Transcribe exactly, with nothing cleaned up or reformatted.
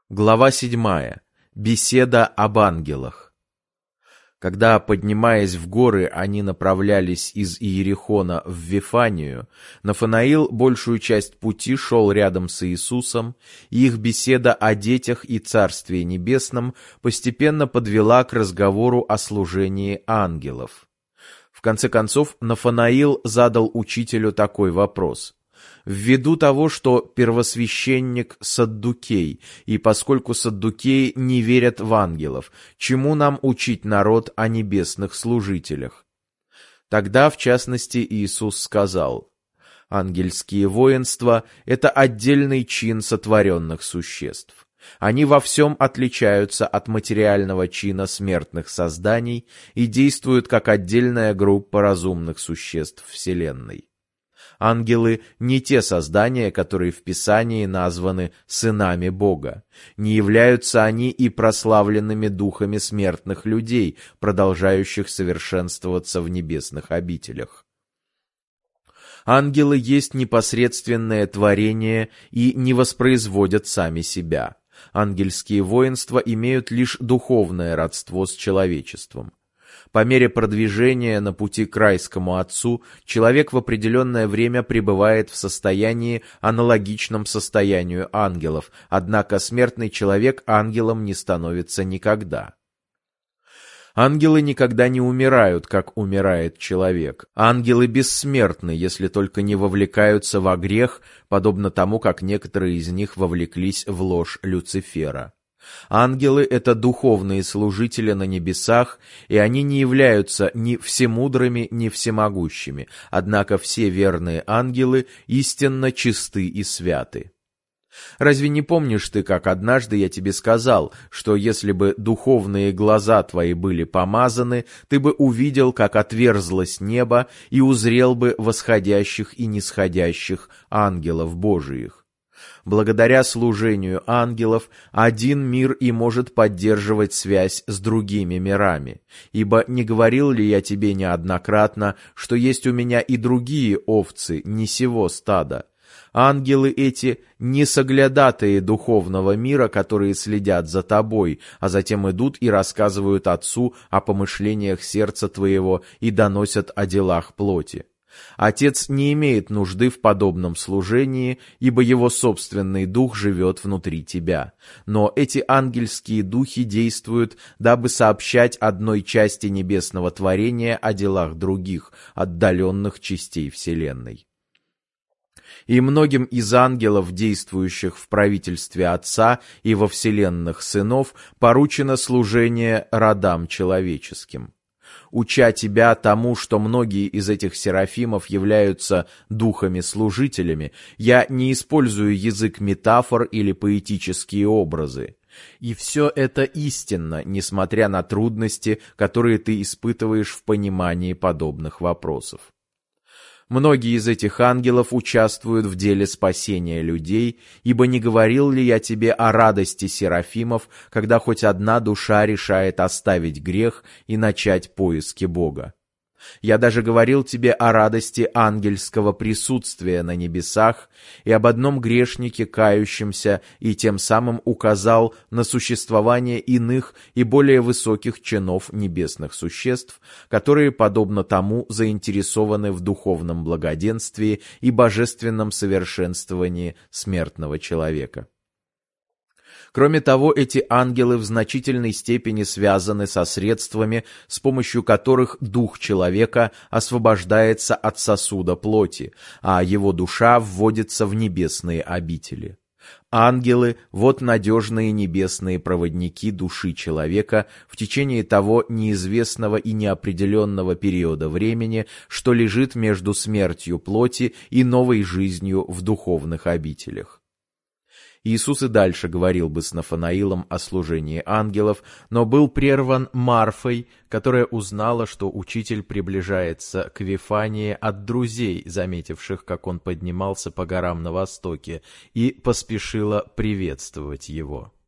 Глава седьмая. Беседа об ангелах. Когда, поднимаясь в горы, они направлялись из Иерихона в Вифанию, Нафанаил большую часть пути шел рядом с Иисусом, и их беседа о детях и Царстве Небесном постепенно подвела к разговору о служении ангелов. В конце концов, Нафанаил задал учителю такой вопрос: «Ввиду того, что первосвященник Саддукей, и поскольку Саддукеи не верят в ангелов, чему нам учить народ о небесных служителях?» Тогда, в частности, Иисус сказал: «Ангельские воинства — это отдельный чин сотворенных существ. Они во всем отличаются от материального чина смертных созданий и действуют как отдельная группа разумных существ Вселенной. Ангелы не те создания, которые в Писании названы сынами Бога. Не являются они и прославленными духами смертных людей, продолжающих совершенствоваться в небесных обителях. Ангелы есть непосредственное творение и не воспроизводят сами себя. Ангельские воинства имеют лишь духовное родство с человечеством. По мере продвижения на пути к райскому Отцу человек в определенное время пребывает в состоянии, аналогичном состоянию ангелов, однако смертный человек ангелом не становится никогда. Ангелы никогда не умирают, как умирает человек. Ангелы бессмертны, если только не вовлекаются во грех, подобно тому, как некоторые из них вовлеклись в ложь Люцифера. Ангелы — это духовные служители на небесах, и они не являются ни всемудрыми, ни всемогущими, однако все верные ангелы истинно чисты и святы. Разве не помнишь ты, как однажды я тебе сказал, что если бы духовные глаза твои были помазаны, ты бы увидел, как отверзлось небо, и узрел бы восходящих и нисходящих ангелов Божиих? Благодаря служению ангелов один мир и может поддерживать связь с другими мирами. Ибо не говорил ли я тебе неоднократно, что есть у меня и другие овцы не сего стада? Ангелы эти не соглядатые духовного мира, которые следят за тобой, а затем идут и рассказывают Отцу о помышлениях сердца твоего и доносят о делах плоти. Отец не имеет нужды в подобном служении, ибо его собственный дух живет внутри тебя. Но эти ангельские духи действуют, дабы сообщать одной части небесного творения о делах других, отдаленных частей Вселенной. И многим из ангелов, действующих в правительстве Отца и во вселенных сынов, поручено служение родам человеческим. Уча тебя тому, что многие из этих серафимов являются духами-служителями, я не использую язык метафор или поэтические образы. И все это истинно, несмотря на трудности, которые ты испытываешь в понимании подобных вопросов. Многие из этих ангелов участвуют в деле спасения людей, ибо не говорил ли я тебе о радости серафимов, когда хоть одна душа решает оставить грех и начать поиски Бога? Я даже говорил тебе о радости ангельского присутствия на небесах и об одном грешнике, кающемся, и тем самым указал на существование иных и более высоких чинов небесных существ, которые, подобно тому, заинтересованы в духовном благоденствии и божественном совершенствовании смертного человека. Кроме того, эти ангелы в значительной степени связаны со средствами, с помощью которых дух человека освобождается от сосуда плоти, а его душа вводится в небесные обители. Ангелы — вот надежные небесные проводники души человека в течение того неизвестного и неопределенного периода времени, что лежит между смертью плоти и новой жизнью в духовных обителях. Иисус и дальше говорил бы с Нафанаилом о служении ангелов, но был прерван Марфой, которая узнала, что учитель приближается к Вифании от друзей, заметивших, как он поднимался по горам на востоке, и поспешила приветствовать его.